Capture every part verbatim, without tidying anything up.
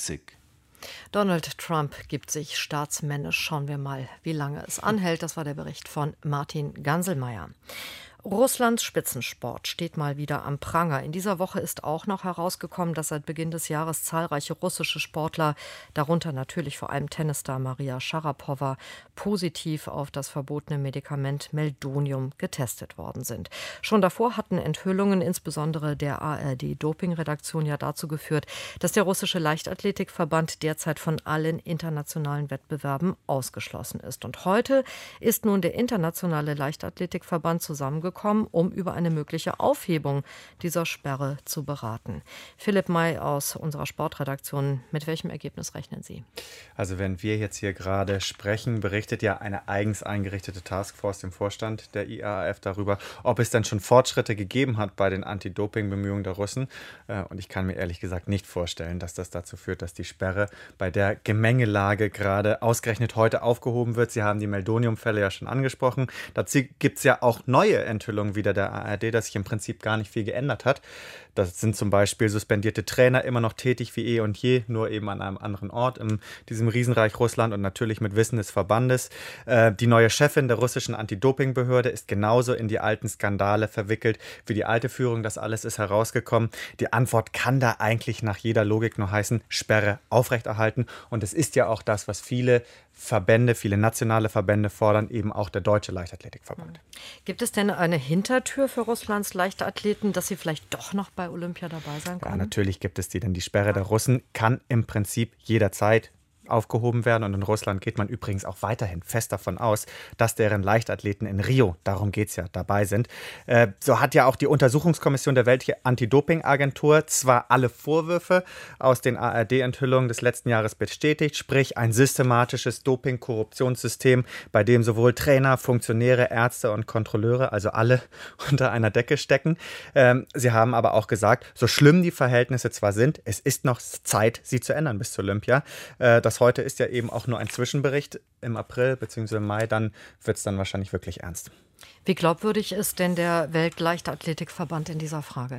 siebzig. Donald Trump gibt sich staatsmännisch. Schauen wir mal, wie lange es anhält. Das war der Bericht von Martin Ganselmeier. Russlands Spitzensport steht mal wieder am Pranger. In dieser Woche ist auch noch herausgekommen, dass seit Beginn des Jahres zahlreiche russische Sportler, darunter natürlich vor allem Tennisstar Maria Scharapowa, positiv auf das verbotene Medikament Meldonium getestet worden sind. Schon davor hatten Enthüllungen, insbesondere der A R D-Doping-Redaktion, ja dazu geführt, dass der russische Leichtathletikverband derzeit von allen internationalen Wettbewerben ausgeschlossen ist. Und heute ist nun der internationale Leichtathletikverband zusammengekommen, um über eine mögliche Aufhebung dieser Sperre zu beraten. Philipp May aus unserer Sportredaktion, mit welchem Ergebnis rechnen Sie? Also wenn wir jetzt hier gerade sprechen, berichtet ja eine eigens eingerichtete Taskforce im Vorstand der I A A F darüber, ob es denn schon Fortschritte gegeben hat bei den Anti-Doping-Bemühungen der Russen. Und ich kann mir ehrlich gesagt nicht vorstellen, dass das dazu führt, dass die Sperre bei der Gemengelage gerade ausgerechnet heute aufgehoben wird. Sie haben die Meldonium-Fälle ja schon angesprochen. Dazu gibt es ja auch neue Enthüllungen wieder der A R D, dass sich im Prinzip gar nicht viel geändert hat. Das sind zum Beispiel suspendierte Trainer immer noch tätig wie eh und je, nur eben an einem anderen Ort in diesem Riesenreich Russland und natürlich mit Wissen des Verbandes. Äh, die neue Chefin der russischen Anti-Doping-Behörde ist genauso in die alten Skandale verwickelt wie die alte Führung. Das alles ist herausgekommen. Die Antwort kann da eigentlich nach jeder Logik nur heißen, Sperre aufrechterhalten. Und es ist ja auch das, was viele Verbände, viele nationale Verbände fordern, eben auch der Deutsche Leichtathletikverband. Gibt es denn eine Hintertür für Russlands Leichtathleten, dass sie vielleicht doch noch bei Olympia dabei sein können? Ja, natürlich gibt es die, denn die Sperre der Russen kann im Prinzip jederzeit aufgehoben werden. Und in Russland geht man übrigens auch weiterhin fest davon aus, dass deren Leichtathleten in Rio, darum geht es ja, dabei sind. Äh, so hat ja auch die Untersuchungskommission der Welt-Anti-Doping-Agentur zwar alle Vorwürfe aus den A R D-Enthüllungen des letzten Jahres bestätigt, sprich ein systematisches Doping-Korruptionssystem, bei dem sowohl Trainer, Funktionäre, Ärzte und Kontrolleure, also alle unter einer Decke stecken. Ähm, sie haben aber auch gesagt, so schlimm die Verhältnisse zwar sind, es ist noch Zeit, sie zu ändern bis zur Olympia. Äh, das heute ist ja eben auch nur ein Zwischenbericht im April bzw. im Mai, dann wird es dann wahrscheinlich wirklich ernst. Wie glaubwürdig ist denn der Weltleichtathletikverband in dieser Frage?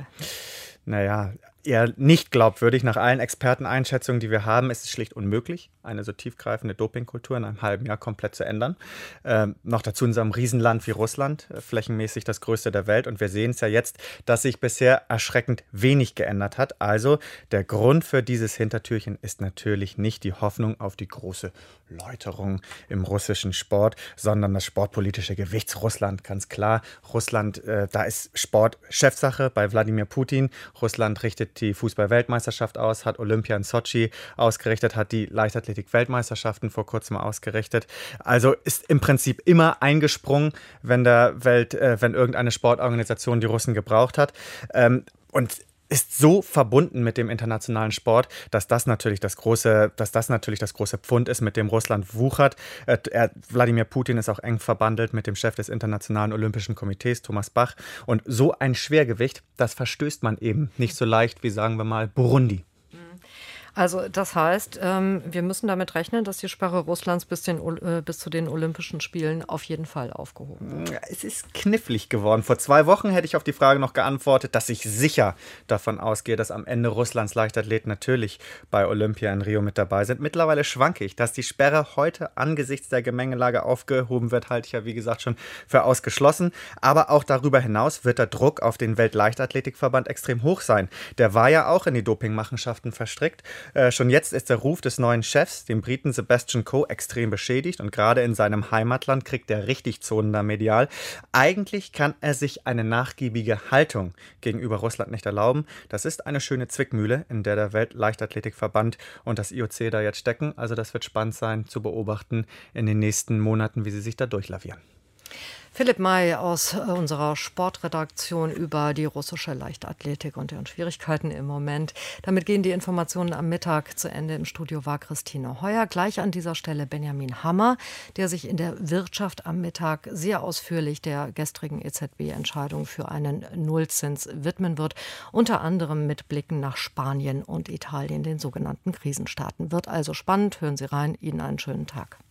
Naja, eher nicht glaubwürdig. Nach allen Experteneinschätzungen, die wir haben, ist es schlicht unmöglich, eine so tiefgreifende Dopingkultur in einem halben Jahr komplett zu ändern. Ähm, noch dazu in so einem Riesenland wie Russland, äh, flächenmäßig das größte der Welt. Und wir sehen es ja jetzt, dass sich bisher erschreckend wenig geändert hat. Also der Grund für dieses Hintertürchen ist natürlich nicht die Hoffnung auf die große Läuterung im russischen Sport, sondern das sportpolitische Gewichts Russland, ganz klar. Russland, äh, da ist Sport Chefsache bei Wladimir Putin. Russland richtet die Fußball-Weltmeisterschaft aus, hat Olympia in Sotschi ausgerichtet, hat die Leichtathletik-Weltmeisterschaften vor kurzem ausgerichtet. Also ist im Prinzip immer eingesprungen, wenn der Welt, äh, wenn irgendeine Sportorganisation die Russen gebraucht hat. Ähm, und ist so verbunden mit dem internationalen Sport, dass das natürlich das große, dass das natürlich das große Pfund ist, mit dem Russland wuchert. Äh, er, Wladimir Putin ist auch eng verbandelt mit dem Chef des Internationalen Olympischen Komitees, Thomas Bach. Und so ein Schwergewicht, das verstößt man eben nicht so leicht wie, sagen wir mal, Burundi. Also das heißt, ähm, wir müssen damit rechnen, dass die Sperre Russlands bis, den, äh, bis zu den Olympischen Spielen auf jeden Fall aufgehoben wird. Es ist knifflig geworden. Vor zwei Wochen hätte ich auf die Frage noch geantwortet, dass ich sicher davon ausgehe, dass am Ende Russlands Leichtathleten natürlich bei Olympia in Rio mit dabei sind. Mittlerweile schwanke ich, dass die Sperre heute angesichts der Gemengelage aufgehoben wird, halte ich ja wie gesagt schon für ausgeschlossen. Aber auch darüber hinaus wird der Druck auf den Weltleichtathletikverband extrem hoch sein. Der war ja auch in die Dopingmachenschaften verstrickt. Äh, schon jetzt ist der Ruf des neuen Chefs, dem Briten Sebastian Coe, extrem beschädigt und gerade in seinem Heimatland kriegt er richtig Zonen da medial. Eigentlich kann er sich eine nachgiebige Haltung gegenüber Russland nicht erlauben. Das ist eine schöne Zwickmühle, in der der Weltleichtathletikverband und das I O C da jetzt stecken. Also das wird spannend sein zu beobachten in den nächsten Monaten, wie sie sich da durchlavieren. Philipp May aus unserer Sportredaktion über die russische Leichtathletik und deren Schwierigkeiten im Moment. Damit gehen die Informationen am Mittag zu Ende. Im Studio war Christine Heuer. Gleich an dieser Stelle Benjamin Hammer, der sich in der Wirtschaft am Mittag sehr ausführlich der gestrigen E Z B-Entscheidung für einen Nullzins widmen wird. Unter anderem mit Blicken nach Spanien und Italien, den sogenannten Krisenstaaten. Wird also spannend. Hören Sie rein. Ihnen einen schönen Tag.